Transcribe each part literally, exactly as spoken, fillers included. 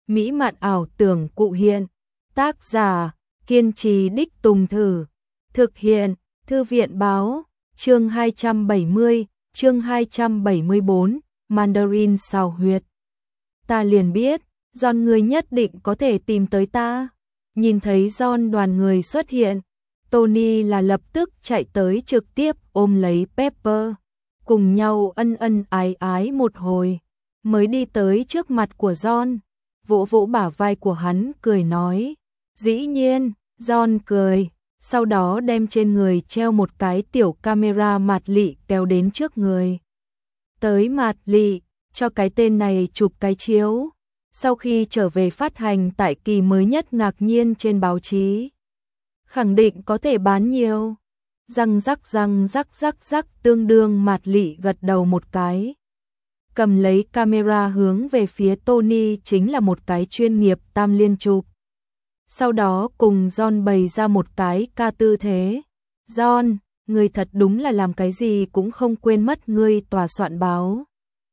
mỹ mạn ảo tưởng cụ hiện. Tác giả, kiên trì đích tùng thử. Thực hiện, Thư viện báo, chương hai trăm bảy mươi, chương hai trăm bảy mươi tư, Mandarin xào huyệt. Ta liền biết, John ngươi nhất định có thể tìm tới ta. Nhìn thấy John đoàn người xuất hiện, Tony là lập tức chạy tới trực tiếp ôm lấy Pepper, cùng nhau ân ân ái ái một hồi, mới đi tới trước mặt của John, vỗ vỗ bả vai của hắn cười nói, dĩ nhiên. John cười, sau đó đem trên người treo một cái tiểu camera mạt lị kéo đến trước người. Tới mạt lị, cho cái tên này chụp cái chiếu. Sau khi trở về phát hành tại kỳ mới nhất ngạc nhiên trên báo chí. Khẳng định có thể bán nhiều. Răng rắc răng rắc rắc rắc tương đương mạt lị gật đầu một cái. Cầm lấy camera hướng về phía Tony chính là một cái chuyên nghiệp tam liên chụp. Sau đó cùng John bày ra một cái ca tư thế. John, ngươi thật đúng là làm cái gì cũng không quên mất ngươi tòa soạn báo.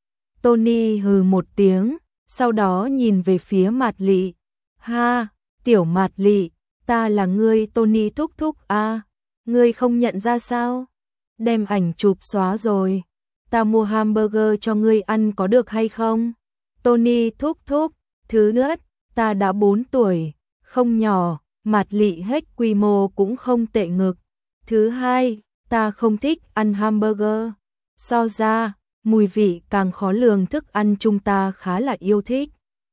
Tony hừ một tiếng, sau đó nhìn về phía mạt lị. Ha, tiểu mạt lị, ta là ngươi Tony thúc thúc a, ngươi không nhận ra sao? Đem ảnh chụp xóa rồi, ta mua hamburger cho ngươi ăn có được hay không? Tony thúc thúc, thứ nhất, ta đã bốn tuổi. Không nhỏ, mạt lị hết quy mô cũng không tệ ngực. Thứ hai, ta không thích ăn hamburger. So ra, mùi vị càng khó lường thức ăn chúng ta khá là yêu thích.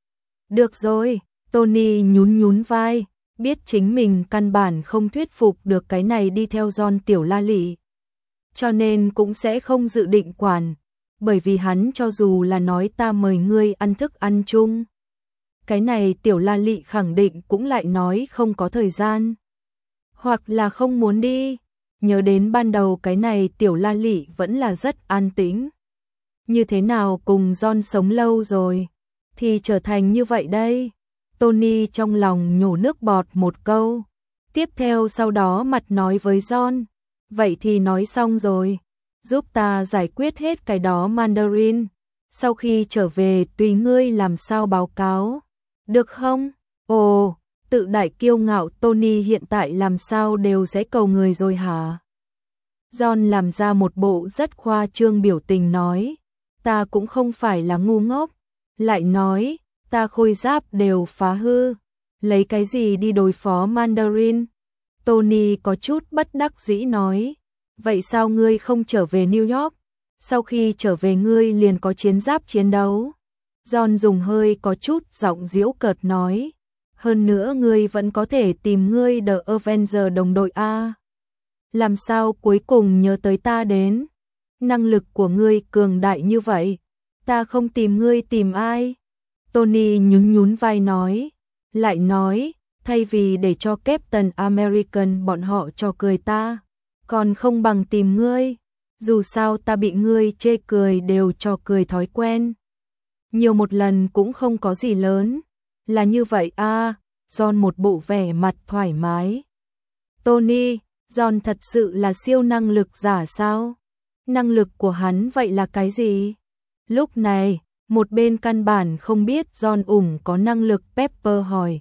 Được rồi, Tony nhún nhún vai, biết chính mình căn bản không thuyết phục được cái này đi theo John tiểu la lị. Cho nên cũng sẽ không dự định quản, bởi vì hắn cho dù là nói ta mời ngươi ăn thức ăn chung. Cái này tiểu la lị khẳng định cũng lại nói không có thời gian. Hoặc là không muốn đi. Nhớ đến ban đầu cái này tiểu la lị vẫn là rất an tĩnh. Như thế nào cùng John sống lâu rồi, thì trở thành như vậy đây. Tony trong lòng nhổ nước bọt một câu. Tiếp theo sau đó mặt nói với John. Vậy thì nói xong rồi. Giúp ta giải quyết hết cái đó Mandarin. Sau khi trở về tùy ngươi làm sao báo cáo. Được không? Ồ, tự đại kiêu ngạo Tony hiện tại làm sao đều sẽ cầu người rồi hả? John làm ra một bộ rất khoa trương biểu tình nói. Ta cũng không phải là ngu ngốc. Lại nói, ta khôi giáp đều phá hư. Lấy cái gì đi đối phó Mandarin? Tony có chút bất đắc dĩ nói. Vậy sao ngươi không trở về New York? Sau khi trở về ngươi liền có chiến giáp chiến đấu. John dùng hơi có chút giọng giễu cợt nói. Hơn nữa ngươi vẫn có thể tìm ngươi The Avenger đồng đội A. Làm sao cuối cùng nhớ tới ta đến? Năng lực của ngươi cường đại như vậy. Ta không tìm ngươi tìm ai? Tony nhún nhún vai nói. Lại nói, thay vì để cho Captain American bọn họ cho cười ta, còn không bằng tìm ngươi. Dù sao ta bị ngươi chê cười đều cho cười thói quen. Nhiều một lần cũng không có gì lớn. Là như vậy à, John một bộ vẻ mặt thoải mái. Tony, John thật sự là siêu năng lực giả sao? Năng lực của hắn vậy là cái gì? Lúc này, một bên căn bản không biết John ủng có năng lực Pepper hỏi.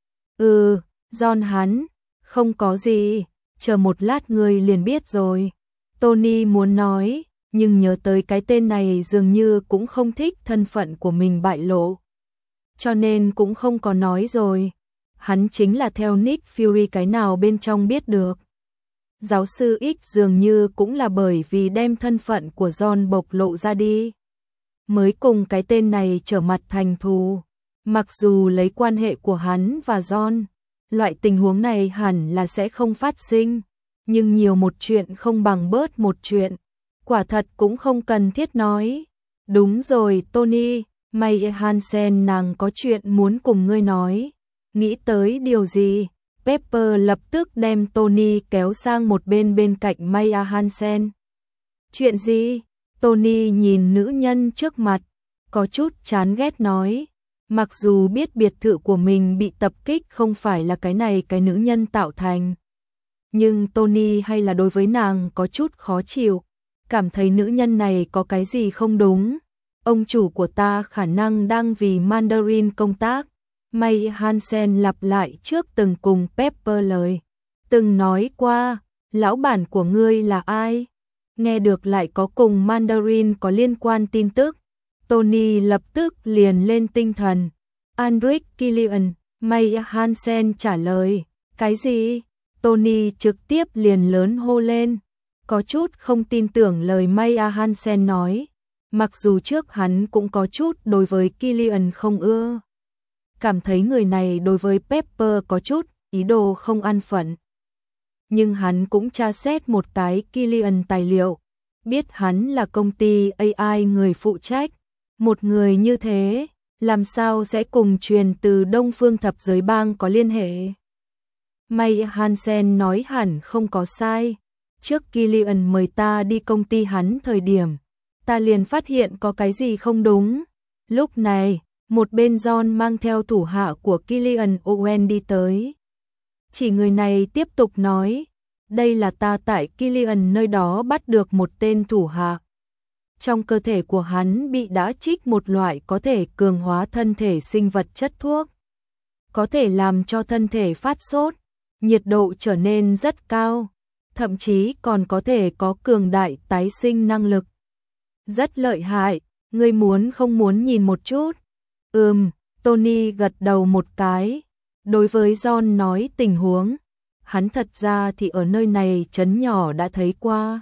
Ừ, John hắn, không có gì, chờ một lát ngươi liền biết rồi. Tony muốn nói, nhưng nhớ tới cái tên này dường như cũng không thích thân phận của mình bại lộ. Cho nên cũng không có nói rồi. Hắn chính là theo Nick Fury cái nào bên trong biết được. Giáo sư X dường như cũng là bởi vì đem thân phận của John bộc lộ ra đi, mới cùng cái tên này trở mặt thành thù. Mặc dù lấy quan hệ của hắn và John, loại tình huống này hẳn là sẽ không phát sinh. Nhưng nhiều một chuyện không bằng bớt một chuyện. Quả thật cũng không cần thiết nói. Đúng rồi Tony, May Hansen nàng có chuyện muốn cùng ngươi nói. Nghĩ tới điều gì? Pepper lập tức đem Tony kéo sang một bên bên cạnh May Hansen. Chuyện gì? Tony nhìn nữ nhân trước mặt, có chút chán ghét nói. Mặc dù biết biệt thự của mình bị tập kích không phải là cái này cái nữ nhân tạo thành, nhưng Tony hay là đối với nàng có chút khó chịu, cảm thấy nữ nhân này có cái gì không đúng. Ông chủ của ta khả năng đang vì Mandarin công tác, May Hansen lặp lại trước từng cùng Pepper lời. Từng nói qua, lão bản của ngươi là ai? Nghe được lại có cùng Mandarin có liên quan tin tức. Tony lập tức liền lên tinh thần. Andric Killian, May Hansen trả lời. Cái gì? Tony trực tiếp liền lớn hô lên. Có chút không tin tưởng lời May Hansen nói. Mặc dù trước hắn cũng có chút đối với Killian không ưa. Cảm thấy người này đối với Pepper có chút ý đồ không an phận. Nhưng hắn cũng tra xét một cái Killian tài liệu. Biết hắn là công ty a i người phụ trách. Một người như thế, làm sao sẽ cùng truyền từ Đông Phương Thập Giới Bang có liên hệ? May Hansen nói hẳn không có sai. Trước Killian mời ta đi công ty hắn thời điểm, ta liền phát hiện có cái gì không đúng. Lúc này, một bên John mang theo thủ hạ của Killian Owen đi tới. Chỉ người này tiếp tục nói, đây là ta tại Killian nơi đó bắt được một tên thủ hạ. Trong cơ thể của hắn bị đã trích một loại có thể cường hóa thân thể sinh vật chất thuốc. Có thể làm cho thân thể phát sốt, nhiệt độ trở nên rất cao, thậm chí còn có thể có cường đại tái sinh năng lực. Rất lợi hại, ngươi muốn không muốn nhìn một chút? Ừm, Tony gật đầu một cái. Đối với John nói tình huống, hắn thật ra thì ở nơi này trấn nhỏ đã thấy qua.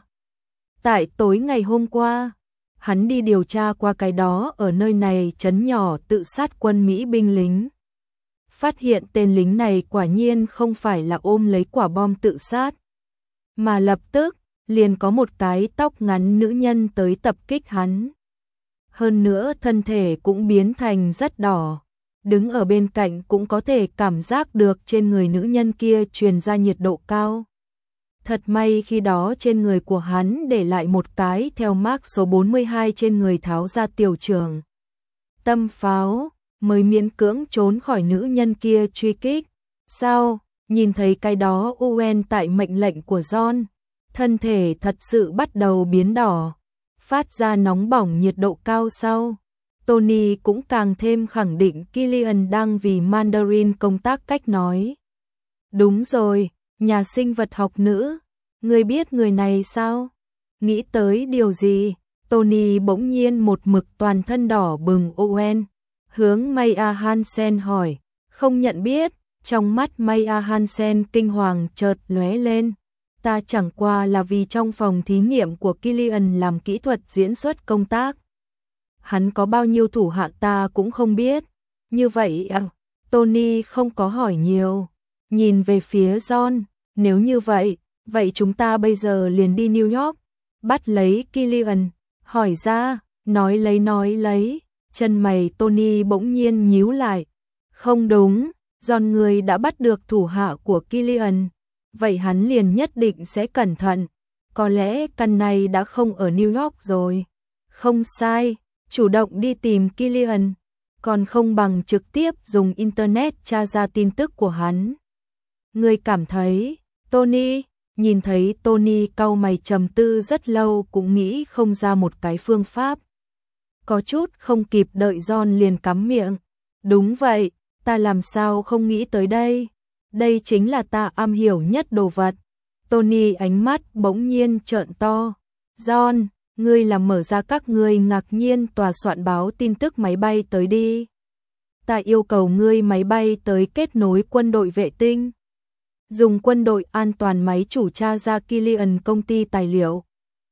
Tại tối ngày hôm qua, hắn đi điều tra qua cái đó ở nơi này trấn nhỏ tự sát quân Mỹ binh lính. Phát hiện tên lính này quả nhiên không phải là ôm lấy quả bom tự sát, mà lập tức liền có một cái tóc ngắn nữ nhân tới tập kích hắn. Hơn nữa thân thể cũng biến thành rất đỏ. Đứng ở bên cạnh cũng có thể cảm giác được trên người nữ nhân kia truyền ra nhiệt độ cao. Thật may khi đó trên người của hắn để lại một cái theo mark số bốn mươi hai trên người tháo ra tiểu trường. Tâm pháo mới miễn cưỡng trốn khỏi nữ nhân kia truy kích. Sao? Nhìn thấy cái đó Owen tại mệnh lệnh của John, thân thể thật sự bắt đầu biến đỏ, phát ra nóng bỏng nhiệt độ cao sau. Tony cũng càng thêm khẳng định Killian đang vì Mandarin công tác cách nói. Đúng rồi, nhà sinh vật học nữ, ngươi biết người này sao? Nghĩ tới điều gì? Tony bỗng nhiên một mực toàn thân đỏ bừng Owen, hướng Maya Hansen hỏi, không nhận biết. Trong mắt Maya Hansen kinh hoàng chợt lóe lên. Ta chẳng qua là vì trong phòng thí nghiệm của Killian làm kỹ thuật diễn xuất công tác. Hắn có bao nhiêu thủ hạ ta cũng không biết. Như vậy à? Tony không có hỏi nhiều. Nhìn về phía John, nếu như vậy, vậy chúng ta bây giờ liền đi New York, bắt lấy Killian, hỏi ra, nói lấy nói lấy. Chân mày Tony bỗng nhiên nhíu lại. Không đúng, John người đã bắt được thủ hạ của Killian, vậy hắn liền nhất định sẽ cẩn thận. Có lẽ căn này đã không ở New York rồi. Không sai, chủ động đi tìm Killian, còn không bằng trực tiếp dùng Internet tra ra tin tức của hắn. Người cảm thấy, Tony, nhìn thấy Tony cau mày trầm tư rất lâu cũng nghĩ không ra một cái phương pháp. Có chút không kịp đợi John liền cắm miệng. Đúng vậy, ta làm sao không nghĩ tới đây. Đây chính là ta am hiểu nhất đồ vật. Tony ánh mắt bỗng nhiên trợn to. John, ngươi làm mở ra các ngươi ngạc nhiên tòa soạn báo tin tức máy bay tới đi. Ta yêu cầu ngươi máy bay tới kết nối quân đội vệ tinh. Dùng quân đội an toàn máy chủ tra ra Killian công ty tài liệu.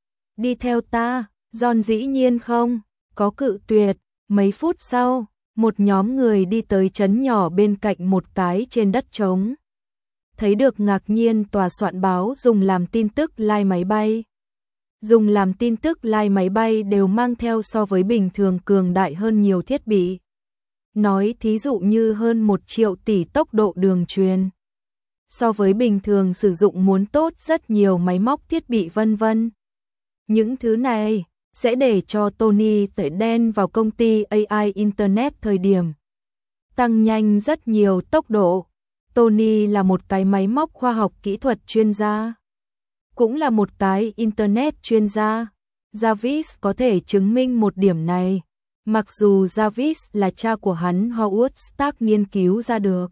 Đi theo ta, John dĩ nhiên không, có cự tuyệt. Mấy phút sau, một nhóm người đi tới trấn nhỏ bên cạnh một cái trên đất trống. Thấy được ngạc nhiên tòa soạn báo dùng làm tin tức live máy bay. Dùng làm tin tức live máy bay đều mang theo so với bình thường cường đại hơn nhiều thiết bị. Nói thí dụ như hơn một triệu tỷ tốc độ đường truyền. So với bình thường sử dụng muốn tốt rất nhiều máy móc thiết bị vân vân. Những thứ này sẽ để cho Tony tẩy đen vào công ty a i Internet thời điểm. Tăng nhanh rất nhiều tốc độ. Tony là một cái máy móc khoa học kỹ thuật chuyên gia. Cũng là một cái Internet chuyên gia. Jarvis có thể chứng minh một điểm này. Mặc dù Jarvis là cha của hắn Howard Stark nghiên cứu ra được.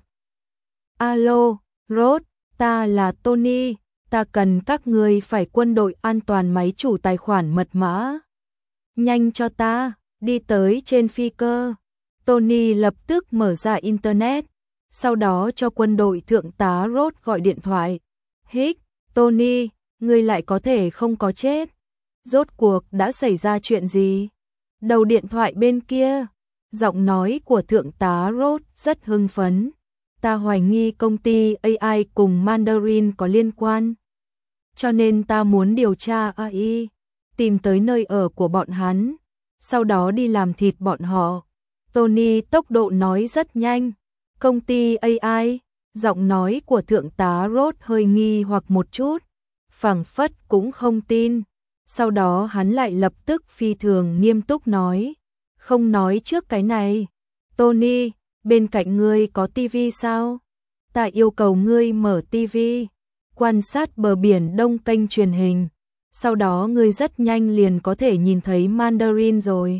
Alo, Rod, ta là Tony, ta cần các ngươi phải quân đội an toàn máy chủ tài khoản mật mã. Nhanh cho ta, đi tới trên phi cơ. Tony lập tức mở ra Internet, sau đó cho quân đội thượng tá Rod gọi điện thoại. Hích, Tony, ngươi lại có thể không có chết. Rốt cuộc đã xảy ra chuyện gì? Đầu điện thoại bên kia, giọng nói của thượng tá Rod rất hưng phấn. Ta hoài nghi công ty a i cùng Mandarin có liên quan. Cho nên ta muốn điều tra a i, tìm tới nơi ở của bọn hắn, sau đó đi làm thịt bọn họ. Tony tốc độ nói rất nhanh. Công ty a i, giọng nói của thượng tá Rod hơi nghi hoặc một chút, phảng phất cũng không tin. Sau đó hắn lại lập tức phi thường nghiêm túc nói, không nói trước cái này. Tony, bên cạnh ngươi có tivi sao? Ta yêu cầu ngươi mở tivi, quan sát bờ biển Đông kênh truyền hình, sau đó ngươi rất nhanh liền có thể nhìn thấy Mandarin rồi.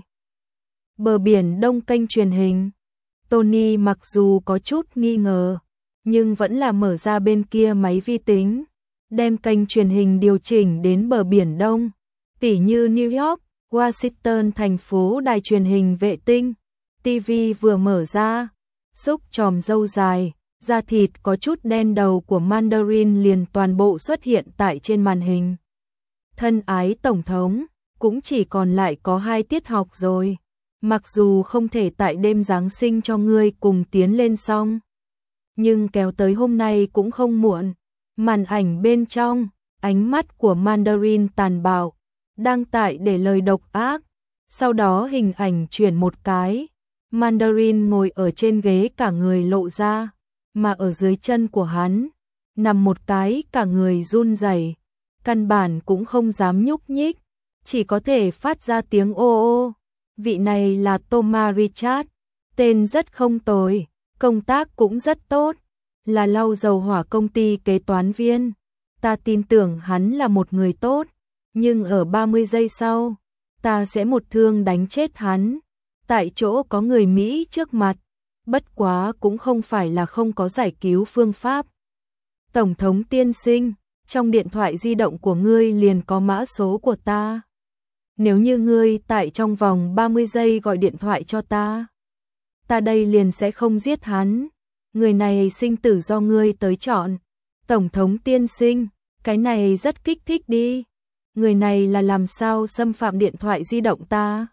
Bờ biển Đông kênh truyền hình. Tony mặc dù có chút nghi ngờ, nhưng vẫn là mở ra bên kia máy vi tính, đem kênh truyền hình điều chỉnh đến bờ biển Đông, tỉ như New York, Washington thành phố đài truyền hình vệ tinh. ti vi vừa mở ra, xúc chòm râu dài, da thịt có chút đen đầu của Mandarin liền toàn bộ xuất hiện tại trên màn hình. Thân ái Tổng thống, cũng chỉ còn lại có hai tiết học rồi. Mặc dù không thể tại đêm Giáng sinh cho ngươi cùng tiến lên xong, nhưng kéo tới hôm nay cũng không muộn. Màn ảnh bên trong, ánh mắt của Mandarin tàn bạo, đang tại để lời độc ác. Sau đó hình ảnh chuyển một cái, Mandarin ngồi ở trên ghế cả người lộ ra, mà ở dưới chân của hắn nằm một cái cả người run rẩy, căn bản cũng không dám nhúc nhích, chỉ có thể phát ra tiếng ô ô. Vị này là Thomas Richard, tên rất không tồi, công tác cũng rất tốt, là lau dầu hỏa công ty kế toán viên. Ta tin tưởng hắn là một người tốt, nhưng ở ba mươi giây sau, ta sẽ một thương đánh chết hắn. Tại chỗ có người Mỹ trước mặt, bất quá cũng không phải là không có giải cứu phương pháp. Tổng thống tiên sinh, trong điện thoại di động của ngươi liền có mã số của ta. Nếu như ngươi tại trong vòng ba mươi giây gọi điện thoại cho ta, ta đây liền sẽ không giết hắn. Người này sinh tử do ngươi tới chọn. Tổng thống tiên sinh, cái này rất kích thích đi. Người này là làm sao xâm phạm điện thoại di động ta?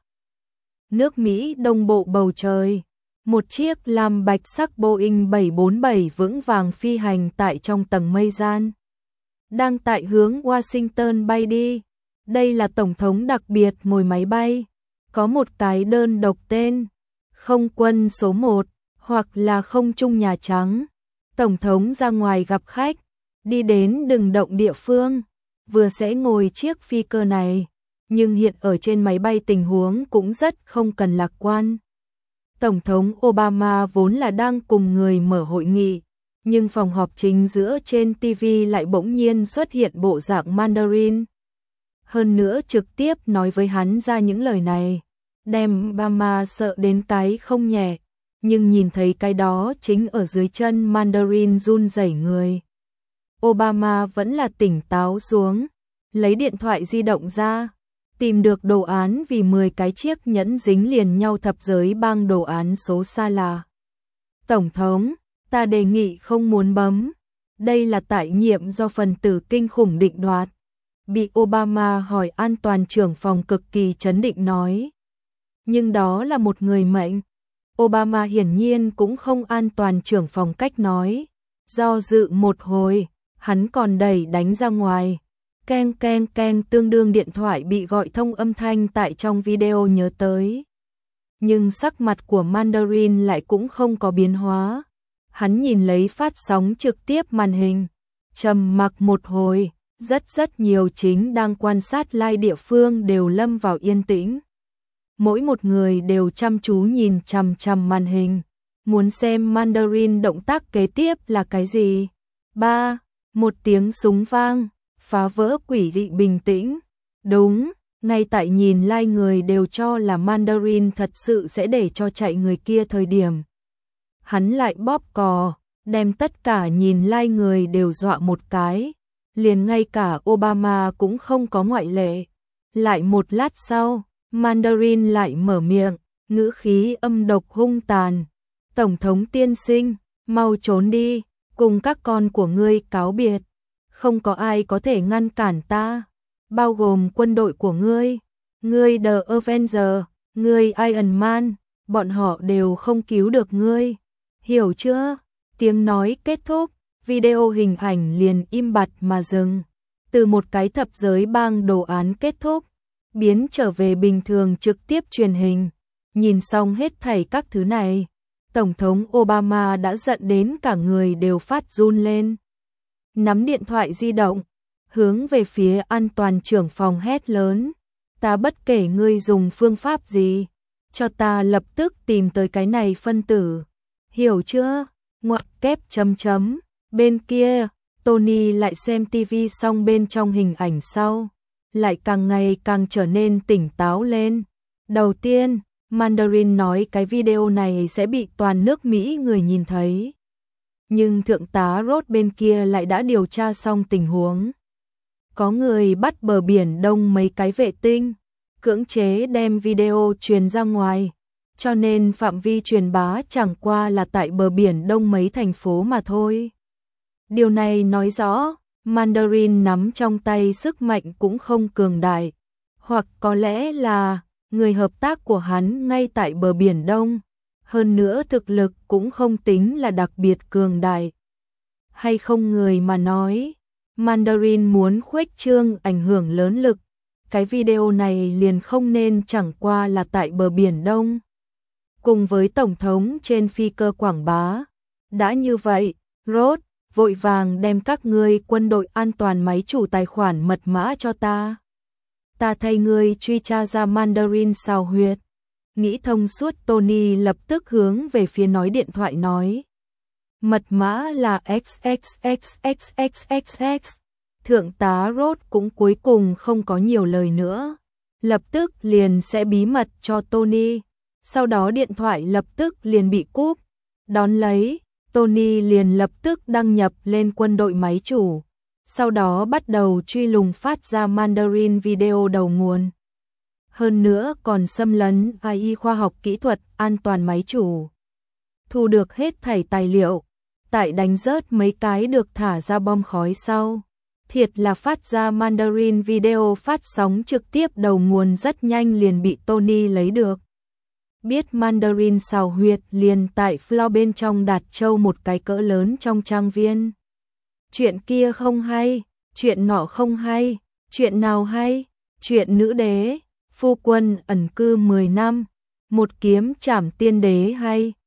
Nước Mỹ Đông Bộ bầu trời, một chiếc lam bạch sắc Boeing bảy bốn bảy vững vàng phi hành tại trong tầng mây gian, đang tại hướng Washington bay đi. Đây là tổng thống đặc biệt ngồi máy bay, có một cái đơn độc tên, không quân số một, hoặc là không trung Nhà Trắng. Tổng thống ra ngoài gặp khách, đi đến đường động địa phương, vừa sẽ ngồi chiếc phi cơ này, nhưng hiện ở trên máy bay tình huống cũng rất không cần lạc quan. Tổng thống Obama vốn là đang cùng người mở hội nghị, nhưng phòng họp chính giữa trên ti vi lại bỗng nhiên xuất hiện bộ dạng Mandarin. Hơn nữa trực tiếp nói với hắn ra những lời này, đem Obama sợ đến cái không nhẹ, nhưng nhìn thấy cái đó chính ở dưới chân Mandarin run rẩy người. Obama vẫn là tỉnh táo xuống, lấy điện thoại di động ra, tìm được đồ án vì mười cái chiếc nhẫn dính liền nhau thập giới bang đồ án số xa là. Tổng thống, ta đề nghị không muốn bấm. Đây là tại nhiệm do phần tử kinh khủng định đoạt. Bị Obama hỏi an toàn trưởng phòng cực kỳ trấn định nói. Nhưng đó là một người mệnh. Obama hiển nhiên cũng không an toàn trưởng phòng cách nói. Do dự một hồi, hắn còn đẩy đánh ra ngoài. Keng keng keng tương đương điện thoại bị gọi thông âm thanh tại trong video nhớ tới. Nhưng sắc mặt của Mandarin lại cũng không có biến hóa. Hắn nhìn lấy phát sóng trực tiếp màn hình, trầm mặc một hồi, rất rất nhiều chính đang quan sát live địa phương đều lâm vào yên tĩnh. Mỗi một người đều chăm chú nhìn chằm chằm màn hình, muốn xem Mandarin động tác kế tiếp là cái gì. Ba, một tiếng súng vang, phá vỡ quỷ dị bình tĩnh. Đúng, Ngay tại nhìn like người đều cho là Mandarin thật sự sẽ để cho chạy người kia thời điểm. Hắn lại bóp cò, đem tất cả nhìn like người đều dọa một cái. Liền ngay cả Obama cũng không có ngoại lệ. Lại một lát sau, Mandarin lại mở miệng, ngữ khí âm độc hung tàn. Tổng thống tiên sinh, mau trốn đi, cùng các con của ngươi cáo biệt. Không có ai có thể ngăn cản ta, bao gồm quân đội của ngươi. Ngươi The Avenger, ngươi Iron Man, bọn họ đều không cứu được ngươi. Hiểu chưa? Tiếng nói kết thúc, video hình ảnh liền im bặt mà dừng. Từ một cái thập giới bang đồ án kết thúc, biến trở về bình thường trực tiếp truyền hình. Nhìn xong hết thảy các thứ này, Tổng thống Obama đã giận đến cả người đều phát run lên. Nắm điện thoại di động, hướng về phía an toàn trưởng phòng hét lớn. Ta bất kể ngươi dùng phương pháp gì, cho ta lập tức tìm tới cái này phân tử. Hiểu chưa? Ngoặc kép chấm chấm. Bên kia, Tony lại xem tivi xong bên trong hình ảnh sau, lại càng ngày càng trở nên tỉnh táo lên. Đầu tiên, Mandarin nói cái video này sẽ bị toàn nước Mỹ người nhìn thấy. Nhưng thượng tá Ross bên kia lại đã điều tra xong tình huống. Có người bắt bờ biển Đông mấy cái vệ tinh, cưỡng chế đem video truyền ra ngoài, cho nên phạm vi truyền bá chẳng qua là tại bờ biển Đông mấy thành phố mà thôi. Điều này nói rõ, Mandarin nắm trong tay sức mạnh cũng không cường đại, hoặc có lẽ là người hợp tác của hắn ngay tại bờ biển Đông, hơn nữa thực lực cũng không tính là đặc biệt cường đại. Hay không người mà nói, Mandarin muốn khuếch trương ảnh hưởng lớn lực, cái video này liền không nên chẳng qua là tại bờ biển Đông. Cùng với Tổng thống trên phi cơ quảng bá. Đã như vậy, Ross, vội vàng đem các ngươi quân đội an toàn máy chủ tài khoản mật mã cho ta. Ta thay ngươi truy tra ra Mandarin xào huyệt. Nghĩ thông suốt Tony lập tức hướng về phía nói điện thoại nói. Mật mã là x x x x x x x. Thượng tá Ross cũng cuối cùng không có nhiều lời nữa. Lập tức liền sẽ bí mật cho Tony. Sau đó điện thoại lập tức liền bị cúp. Đón lấy, Tony liền lập tức đăng nhập lên quân đội máy chủ. Sau đó bắt đầu truy lùng phát ra Mandarin video đầu nguồn. Hơn nữa còn xâm lấn a i khoa học kỹ thuật an toàn máy chủ. Thu được hết thảy tài liệu. Tại đánh rớt mấy cái được thả ra bom khói sau. Thiệt là phát ra Mandarin video phát sóng trực tiếp đầu nguồn rất nhanh liền bị Tony lấy được. Biết Mandarin xào huyệt liền tại floor bên trong đặt trâu một cái cỡ lớn trong trang viên. Chuyện kia không hay, chuyện nọ không hay, chuyện nào hay, chuyện nữ đế, phu quân ẩn cư mười năm, một kiếm trảm tiên đế hay.